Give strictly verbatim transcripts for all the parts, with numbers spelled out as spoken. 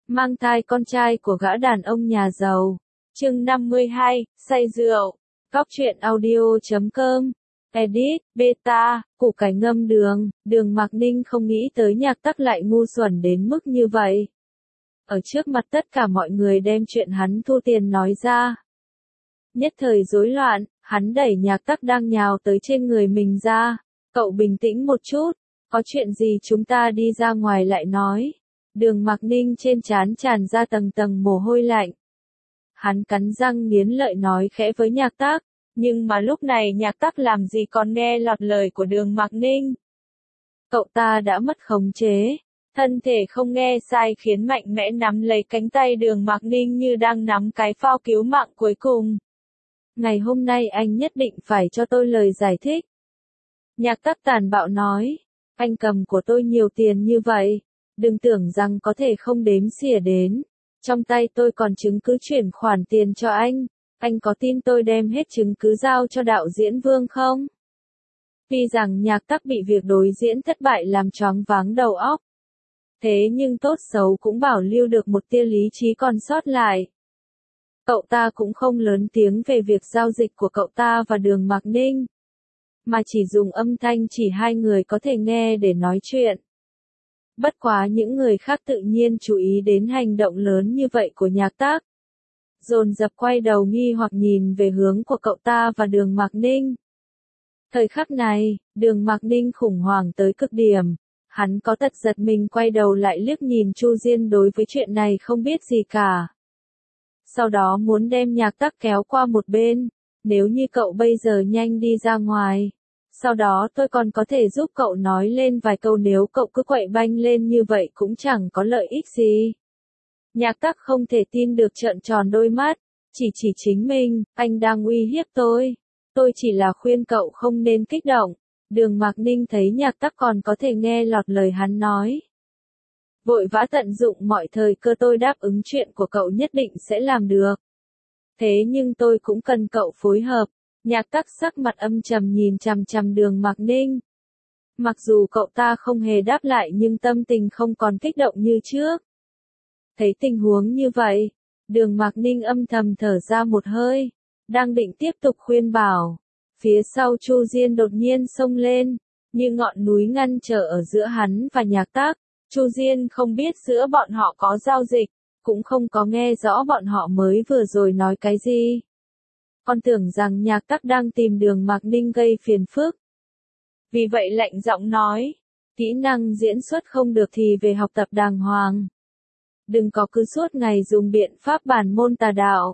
mang thai con trai của gã đàn ông nhà giàu. Chương năm mươi hai, say rượu. Cóc truyện audio chấm com. Edit, beta, củ cải ngâm đường. Đường Mạc Ninh không nghĩ tới Nhạc Tắc lại ngu xuẩn đến mức như vậy. Ở trước mặt tất cả mọi người đem chuyện hắn thu tiền nói ra. Nhất thời rối loạn, hắn đẩy Nhạc Tắc đang nhào tới trên người mình ra. Cậu bình tĩnh một chút, có chuyện gì chúng ta đi ra ngoài lại nói. Đường Mạc Ninh trên trán tràn ra tầng tầng mồ hôi lạnh. Hắn cắn răng nghiến lợi nói khẽ với Nhạc Tắc, nhưng mà lúc này Nhạc Tắc làm gì còn nghe lọt lời của Đường Mạc Ninh. Cậu ta đã mất khống chế, thân thể không nghe sai khiến mạnh mẽ nắm lấy cánh tay Đường Mạc Ninh như đang nắm cái phao cứu mạng cuối cùng. Ngày hôm nay anh nhất định phải cho tôi lời giải thích. Nhạc Tắc tàn bạo nói, anh cầm của tôi nhiều tiền như vậy, đừng tưởng rằng có thể không đếm xỉa đến. Trong tay tôi còn chứng cứ chuyển khoản tiền cho anh, anh có tin tôi đem hết chứng cứ giao cho đạo diễn Vương không? Vì rằng Nhạc Tắc bị việc đối diễn thất bại làm choáng váng đầu óc. Thế nhưng tốt xấu cũng bảo lưu được một tia lý trí còn sót lại. Cậu ta cũng không lớn tiếng về việc giao dịch của cậu ta và Đường Mạc Ninh, mà chỉ dùng âm thanh chỉ hai người có thể nghe để nói chuyện. Bất quá những người khác tự nhiên chú ý đến hành động lớn như vậy của Nhạc Tắc. Dồn dập quay đầu nghi hoặc nhìn về hướng của cậu ta và Đường Mạc Ninh. Thời khắc này, Đường Mạc Ninh khủng hoảng tới cực điểm. Hắn có tật giật mình quay đầu lại liếc nhìn Chu Diên đối với chuyện này không biết gì cả. Sau đó muốn đem Nhạc Tắc kéo qua một bên. Nếu như cậu bây giờ nhanh đi ra ngoài, sau đó tôi còn có thể giúp cậu nói lên vài câu, nếu cậu cứ quậy banh lên như vậy cũng chẳng có lợi ích gì. Nhạc Tắc không thể tin được trợn tròn đôi mắt, chỉ chỉ chính mình, anh đang uy hiếp tôi. Tôi chỉ là khuyên cậu không nên kích động. Đường Mạc Ninh thấy Nhạc Tắc còn có thể nghe lọt lời hắn nói. Vội vã tận dụng mọi thời cơ, tôi đáp ứng chuyện của cậu nhất định sẽ làm được. Thế nhưng tôi cũng cần cậu phối hợp. Nhạc Tắc sắc mặt âm trầm nhìn chằm chằm Đường Mạc Ninh. Mặc dù cậu ta không hề đáp lại nhưng tâm tình không còn kích động như trước. Thấy tình huống như vậy, Đường Mạc Ninh âm thầm thở ra một hơi, đang định tiếp tục khuyên bảo. Phía sau Chu Diên đột nhiên xông lên, như ngọn núi ngăn trở ở giữa hắn và Nhạc Tắc. Chu Diên không biết giữa bọn họ có giao dịch, cũng không có nghe rõ bọn họ mới vừa rồi nói cái gì. Con tưởng rằng Nhạc Tắc đang tìm Đường Mạc Ninh gây phiền phức. Vì vậy lạnh giọng nói, kỹ năng diễn xuất không được thì về học tập đàng hoàng. Đừng có cứ suốt ngày dùng biện pháp bản môn tà đạo.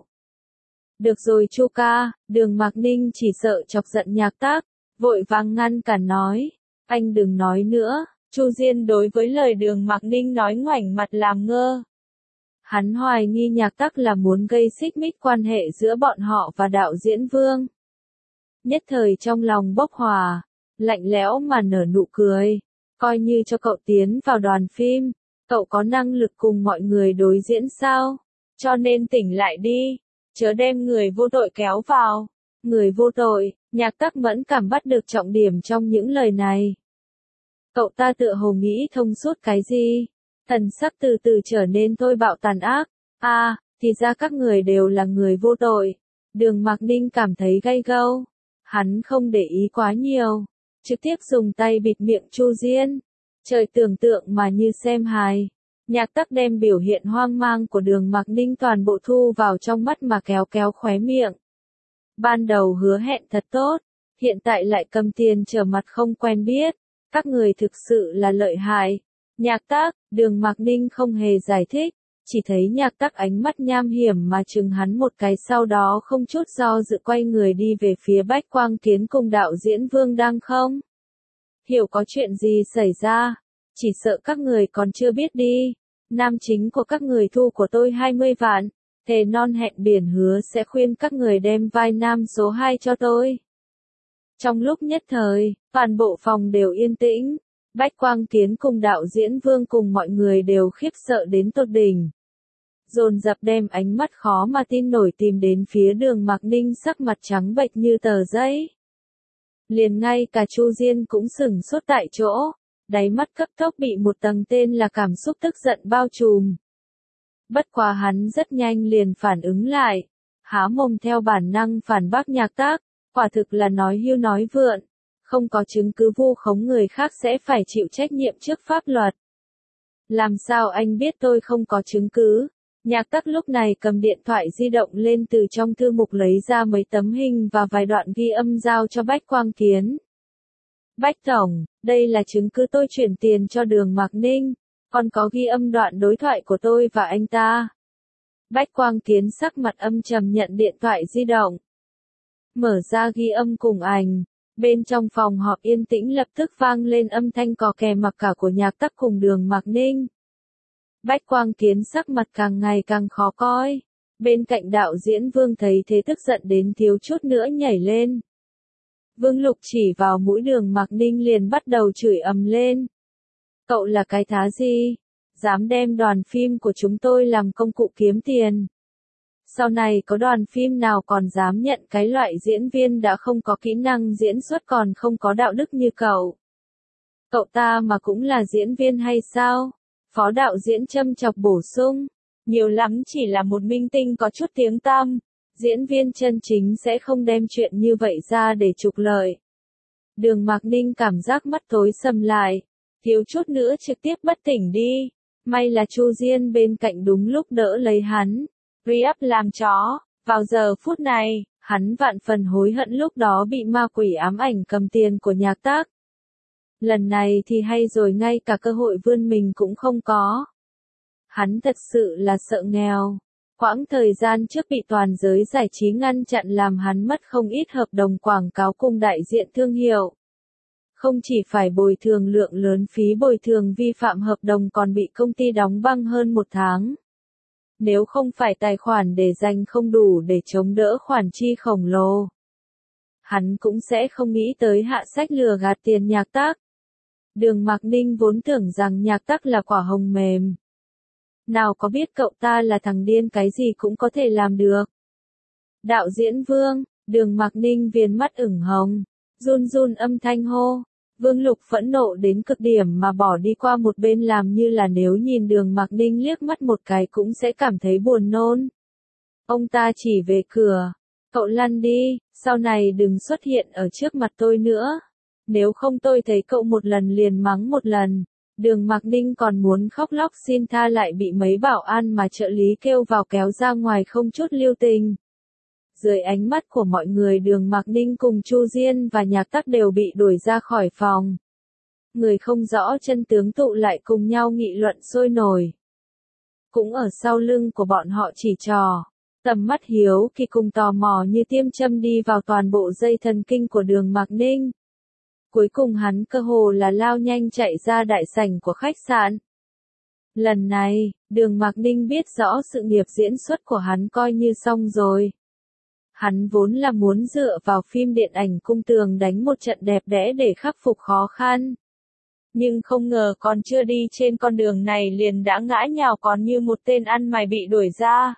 Được rồi Chu ca. Đường Mạc Ninh chỉ sợ chọc giận Nhạc Tắc, vội vàng ngăn cản nói, anh đừng nói nữa. Chu Diên đối với lời Đường Mạc Ninh nói ngoảnh mặt làm ngơ. Hắn hoài nghi Nhạc Tắc là muốn gây xích mích quan hệ giữa bọn họ và đạo diễn Vương. Nhất thời trong lòng bốc hỏa, lạnh lẽo mà nở nụ cười. Coi như cho cậu tiến vào đoàn phim, cậu có năng lực cùng mọi người đối diễn sao? Cho nên tỉnh lại đi, chớ đem người vô tội kéo vào. Người vô tội. Nhạc Tắc mẫn cảm bắt được trọng điểm trong những lời này. Cậu ta tựa hồ nghĩ thông suốt cái gì? Thần sắc từ từ trở nên thôi bạo tàn ác. A, à, thì ra các người đều là người vô tội. Đường Mạc Ninh cảm thấy gay gâu. Hắn không để ý quá nhiều, trực tiếp dùng tay bịt miệng Chu Diên. Trời, tưởng tượng mà như xem hài. Nhạc Tắc đem biểu hiện hoang mang của Đường Mạc Ninh toàn bộ thu vào trong mắt mà kéo kéo khóe miệng. Ban đầu hứa hẹn thật tốt, hiện tại lại cầm tiền trở mặt không quen biết. Các người thực sự là lợi hại. Nhạc Tắc. Đường Mạc Ninh không hề giải thích, chỉ thấy Nhạc Tắc ánh mắt nham hiểm mà chừng hắn một cái, sau đó không chút do dự quay người đi về phía Bách Quang Kiến cùng đạo diễn Vương đang không hiểu có chuyện gì xảy ra. Chỉ sợ các người còn chưa biết đi. Nam chính của các người thu của tôi hai mươi vạn, thề non hẹn biển hứa sẽ khuyên các người đem vai nam số hai cho tôi. Trong lúc nhất thời, toàn bộ phòng đều yên tĩnh. Bách Quang Kiến cùng đạo diễn Vương cùng mọi người đều khiếp sợ đến tột đỉnh. Dồn dập đem ánh mắt khó mà tin nổi tìm đến phía Đường Mạc Ninh, sắc mặt trắng bệch như tờ giấy. Liền ngay cả Chu Diên cũng sửng sốt tại chỗ, đáy mắt cấp tốc bị một tầng tên là cảm xúc tức giận bao trùm. Bất quá hắn rất nhanh liền phản ứng lại, há mồm theo bản năng phản bác Nhạc Tác, quả thực là nói hưu nói vượn, không có chứng cứ vu khống người khác sẽ phải chịu trách nhiệm trước pháp luật. Làm sao anh biết tôi không có chứng cứ? Nhạc Tác lúc này cầm điện thoại di động lên từ trong thư mục lấy ra mấy tấm hình và vài đoạn ghi âm giao cho Bách Quang Kiến. Bách Tổng, đây là chứng cứ tôi chuyển tiền cho Đường Mạc Ninh, còn có ghi âm đoạn đối thoại của tôi và anh ta. Bách Quang Kiến sắc mặt âm trầm nhận điện thoại di động. Mở ra ghi âm cùng ảnh, bên trong phòng họp yên tĩnh lập tức vang lên âm thanh cò kè mặc cả của Nhạc Tác cùng Đường Mạc Ninh. Bách Quang Kiến sắc mặt càng ngày càng khó coi. Bên cạnh đạo diễn Vương thấy thế tức giận đến thiếu chút nữa nhảy lên. Vương Lục chỉ vào mũi Đường Mạc Ninh liền bắt đầu chửi ầm lên. Cậu là cái thá gì? Dám đem đoàn phim của chúng tôi làm công cụ kiếm tiền. Sau này có đoàn phim nào còn dám nhận cái loại diễn viên đã không có kỹ năng diễn xuất còn không có đạo đức như cậu. Cậu ta mà cũng là diễn viên hay sao? Phó đạo diễn châm chọc bổ sung. Nhiều lắm chỉ là một minh tinh có chút tiếng tăm. Diễn viên chân chính sẽ không đem chuyện như vậy ra để trục lợi. Đường Mạc Ninh cảm giác mắt tối sầm lại. Thiếu chút nữa trực tiếp bất tỉnh đi. May là Chu Diên bên cạnh đúng lúc đỡ lấy hắn. Re-up làm chó. Vào giờ phút này, hắn vạn phần hối hận lúc đó bị ma quỷ ám ảnh cầm tiền của Nhạc Tác. Lần này thì hay rồi, ngay cả cơ hội vươn mình cũng không có. Hắn thật sự là sợ nghèo. Quãng thời gian trước bị toàn giới giải trí ngăn chặn làm hắn mất không ít hợp đồng quảng cáo cùng đại diện thương hiệu. Không chỉ phải bồi thường lượng lớn phí bồi thường vi phạm hợp đồng còn bị công ty đóng băng hơn một tháng. Nếu không phải tài khoản để dành không đủ để chống đỡ khoản chi khổng lồ, hắn cũng sẽ không nghĩ tới hạ sách lừa gạt tiền Nhạc Tác. Đường Mạc Ninh vốn tưởng rằng Nhạc Tác là quả hồng mềm. Nào có biết cậu ta là thằng điên cái gì cũng có thể làm được. Đạo diễn Vương, Đường Mạc Ninh viền mắt ửng hồng, run run âm thanh hô. Vương Lục phẫn nộ đến cực điểm mà bỏ đi qua một bên làm như là nếu nhìn Đường Mạc Ninh liếc mắt một cái cũng sẽ cảm thấy buồn nôn. Ông ta chỉ về cửa. Cậu lăn đi, sau này đừng xuất hiện ở trước mặt tôi nữa. Nếu không tôi thấy cậu một lần liền mắng một lần. Đường Mạc Ninh còn muốn khóc lóc xin tha lại bị mấy bảo an mà trợ lý kêu vào kéo ra ngoài không chút lưu tình. Dưới ánh mắt của mọi người Đường Mạc Ninh cùng Chu Diên và Nhạc Tác đều bị đuổi ra khỏi phòng. Người không rõ chân tướng tụ lại cùng nhau nghị luận sôi nổi. Cũng ở sau lưng của bọn họ chỉ trò. Tầm mắt hiếu kỳ cùng tò mò như tiêm châm đi vào toàn bộ dây thần kinh của Đường Mạc Ninh. Cuối cùng hắn cơ hồ là lao nhanh chạy ra đại sảnh của khách sạn. Lần này, Đường Mạc Ninh biết rõ sự nghiệp diễn xuất của hắn coi như xong rồi. Hắn vốn là muốn dựa vào phim điện ảnh Cung Tường đánh một trận đẹp đẽ để khắc phục khó khăn. Nhưng không ngờ còn chưa đi trên con đường này liền đã ngã nhào còn như một tên ăn mày bị đuổi ra.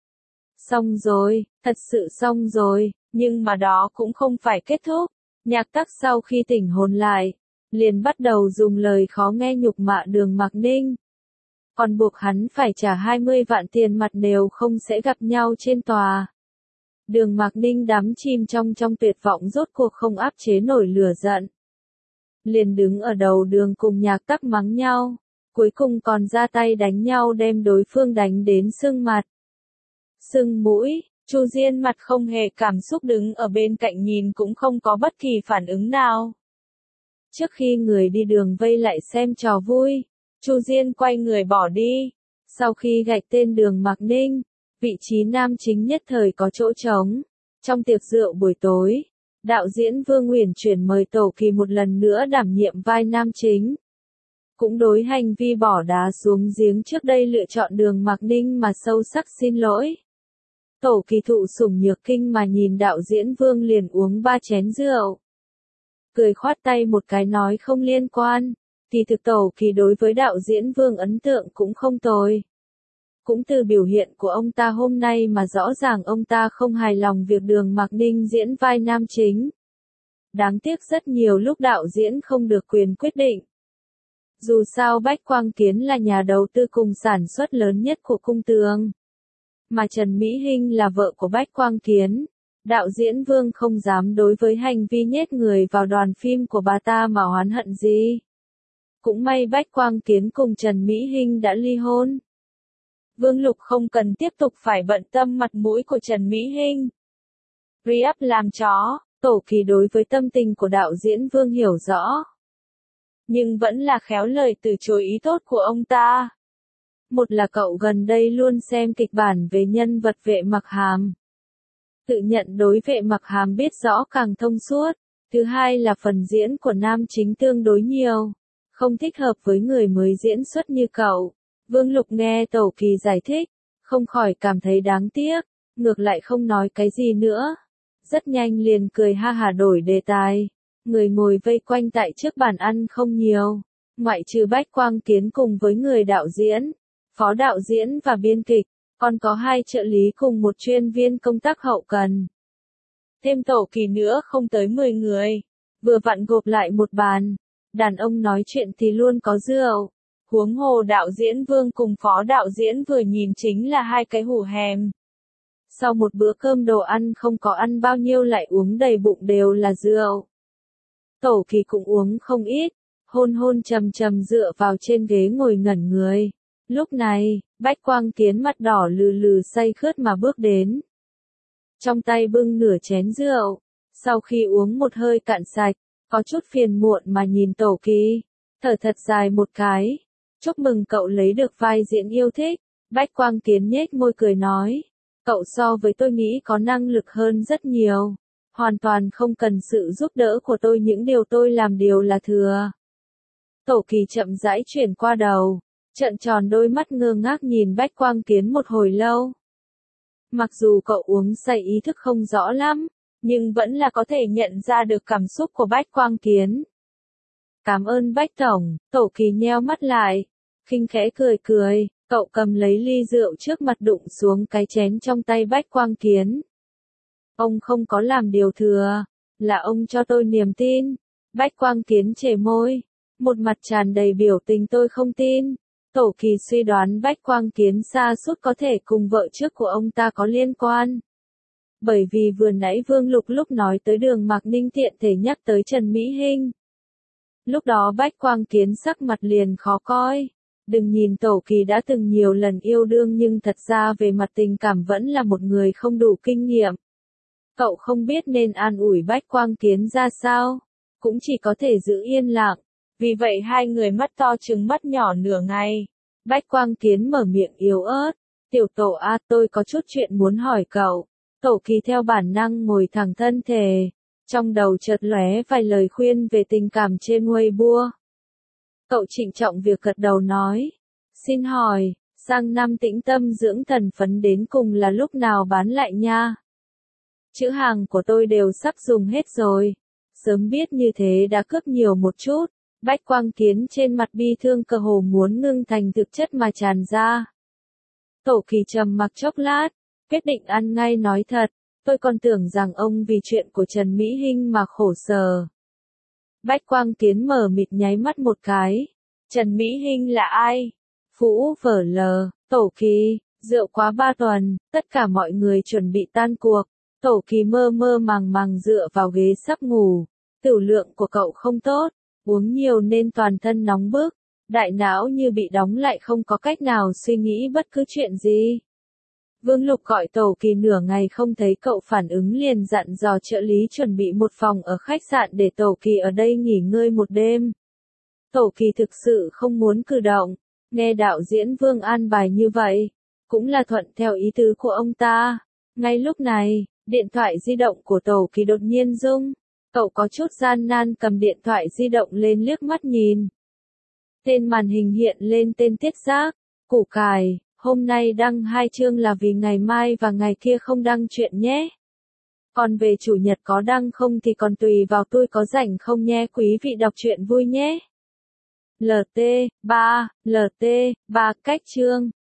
Xong rồi, thật sự xong rồi, nhưng mà đó cũng không phải kết thúc. Nhạc Tác sau khi tỉnh hồn lại, liền bắt đầu dùng lời khó nghe nhục mạ Đường Mạc Ninh. Còn buộc hắn phải trả hai mươi vạn tiền mặt nếu không sẽ gặp nhau trên tòa. Đường Mạc Ninh đắm chìm trong trong tuyệt vọng rốt cuộc không áp chế nổi lửa giận. Liền đứng ở đầu đường cùng Nhạc Tác mắng nhau, cuối cùng còn ra tay đánh nhau đem đối phương đánh đến sưng mặt. Sưng mũi. Chu Diên mặt không hề cảm xúc đứng ở bên cạnh nhìn cũng không có bất kỳ phản ứng nào. Trước khi người đi đường vây lại xem trò vui, Chu Diên quay người bỏ đi. Sau khi gạch tên Đường Mạc Ninh, vị trí nam chính nhất thời có chỗ trống. Trong tiệc rượu buổi tối, đạo diễn Vương Uyển chuyển mời Tổ Kỳ một lần nữa đảm nhiệm vai nam chính. Cũng đối hành vi bỏ đá xuống giếng trước đây lựa chọn Đường Mạc Ninh mà sâu sắc xin lỗi. Tổ Kỳ thụ sủng nhược kinh mà nhìn đạo diễn Vương liền uống ba chén rượu. Cười khoát tay một cái nói không liên quan, thì thực Tổ Kỳ đối với đạo diễn Vương ấn tượng cũng không tồi. Cũng từ biểu hiện của ông ta hôm nay mà rõ ràng ông ta không hài lòng việc Đường Mạc Ninh diễn vai nam chính. Đáng tiếc rất nhiều lúc đạo diễn không được quyền quyết định. Dù sao Bách Quang Kiến là nhà đầu tư cùng sản xuất lớn nhất của cung tường. Mà Trần Mỹ Hinh là vợ của Bách Quang Kiến. Đạo diễn Vương không dám đối với hành vi nhét người vào đoàn phim của bà ta mà oán hận gì. Cũng may Bách Quang Kiến cùng Trần Mỹ Hinh đã ly hôn. Vương Lục không cần tiếp tục phải bận tâm mặt mũi của Trần Mỹ Hinh. Re-up làm chó, Tổ Kỳ đối với tâm tình của đạo diễn Vương hiểu rõ. Nhưng vẫn là khéo lời từ chối ý tốt của ông ta. Một là cậu gần đây luôn xem kịch bản về nhân vật Vệ Mặc Hàm. Tự nhận đối Vệ Mặc Hàm biết rõ càng thông suốt. Thứ hai là phần diễn của nam chính tương đối nhiều. Không thích hợp với người mới diễn xuất như cậu. Vương Lục nghe Tổ Kỳ giải thích. Không khỏi cảm thấy đáng tiếc. Ngược lại không nói cái gì nữa. Rất nhanh liền cười ha hả đổi đề tài. Người ngồi vây quanh tại trước bàn ăn không nhiều. Ngoại trừ Bách Quang Kiến cùng với người đạo diễn, phó đạo diễn và biên kịch. Còn có hai trợ lý cùng một chuyên viên công tác hậu cần. Thêm Tổ Kỳ nữa không tới mười người. Vừa vặn gộp lại một bàn. Đàn ông nói chuyện thì luôn có rượu. Huống hồ đạo diễn Vương cùng phó đạo diễn vừa nhìn chính là hai cái hủ hèm. Sau một bữa cơm đồ ăn không có ăn bao nhiêu lại uống đầy bụng đều là rượu. Tổ Kỳ cũng uống không ít. Hôn hôn trầm trầm dựa vào trên ghế ngồi ngẩn người. Lúc này, Bách Quang Kiến mặt đỏ lừ lừ say khướt mà bước đến. Trong tay bưng nửa chén rượu. Sau khi uống một hơi cạn sạch, có chút phiền muộn mà nhìn Tổ Kỳ. Thở thật dài một cái. Chúc mừng cậu lấy được vai diễn yêu thích. Bách Quang Kiến nhếch môi cười nói. Cậu so với tôi nghĩ có năng lực hơn rất nhiều. Hoàn toàn không cần sự giúp đỡ của tôi, những điều tôi làm đều là thừa. Tổ Kỳ chậm rãi chuyển qua đầu. Trợn tròn đôi mắt ngơ ngác nhìn Bách Quang Kiến một hồi lâu. Mặc dù cậu uống say ý thức không rõ lắm, nhưng vẫn là có thể nhận ra được cảm xúc của Bách Quang Kiến. Cảm ơn Bách Tổng, Tổ Kỳ nheo mắt lại. Khinh khẽ cười cười, cậu cầm lấy ly rượu trước mặt đụng xuống cái chén trong tay Bách Quang Kiến. Ông không có làm điều thừa, là ông cho tôi niềm tin. Bách Quang Kiến chề môi, một mặt tràn đầy biểu tình tôi không tin. Tổ Kỳ suy đoán Bách Quang Kiến sa sút có thể cùng vợ trước của ông ta có liên quan. Bởi vì vừa nãy Vương Lục lúc nói tới Đường Mạc Ninh tiện thể nhắc tới Trần Mỹ Hinh. Lúc đó Bách Quang Kiến sắc mặt liền khó coi. Đừng nhìn Tổ Kỳ đã từng nhiều lần yêu đương nhưng thật ra về mặt tình cảm vẫn là một người không đủ kinh nghiệm. Cậu không biết nên an ủi Bách Quang Kiến ra sao, cũng chỉ có thể giữ yên lặng. Vì vậy hai người mắt to trừng mắt nhỏ nửa ngày. Bách Quang Kiến mở miệng yếu ớt. Tiểu Tổ a, tôi có chút chuyện muốn hỏi cậu. Tổ Kỳ theo bản năng ngồi thẳng thân thể. Trong đầu chợt lóe vài lời khuyên về tình cảm trên Weibo. Cậu trịnh trọng việc gật đầu nói. Xin hỏi, sang năm Tĩnh Tâm dưỡng thần phấn đến cùng là lúc nào bán lại nha? Chữ hàng của tôi đều sắp dùng hết rồi. Sớm biết như thế đã cướp nhiều một chút. Bách Quang Kiến trên mặt bi thương cơ hồ muốn ngưng thành thực chất mà tràn ra. Tổ Kỳ trầm mặc chốc lát, quyết định ăn ngay nói thật. Tôi còn tưởng rằng ông vì chuyện của Trần Mỹ Hinh mà khổ sở. Bách Quang Kiến mở mịt nháy mắt một cái. Trần Mỹ Hinh là ai? Phũ vở lờ, Tổ Kỳ, rượu quá ba tuần, tất cả mọi người chuẩn bị tan cuộc. Tổ Kỳ mơ mơ màng màng dựa vào ghế sắp ngủ. Tửu lượng của cậu không tốt, uống nhiều nên toàn thân nóng bức. Đại não như bị đóng lại không có cách nào suy nghĩ bất cứ chuyện gì. Vương Lục gọi Tổ Kỳ nửa ngày không thấy cậu phản ứng liền dặn dò trợ lý chuẩn bị một phòng ở khách sạn để Tổ Kỳ ở đây nghỉ ngơi một đêm. Tổ Kỳ thực sự không muốn cử động, nghe đạo diễn Vương an bài như vậy, cũng là thuận theo ý tứ của ông ta. Ngay lúc này, điện thoại di động của Tổ Kỳ đột nhiên rung, cậu có chút gian nan cầm điện thoại di động lên liếc mắt nhìn. Tên màn hình hiện lên tên Tiết Giác, Củ Cải. Hôm nay đăng hai chương là vì ngày mai và ngày kia không đăng chuyện nhé. Còn về chủ nhật có đăng không thì còn tùy vào tôi có rảnh không nhé, quý vị đọc truyện vui nhé. lờ tê ba, lờ tê ba cách chương.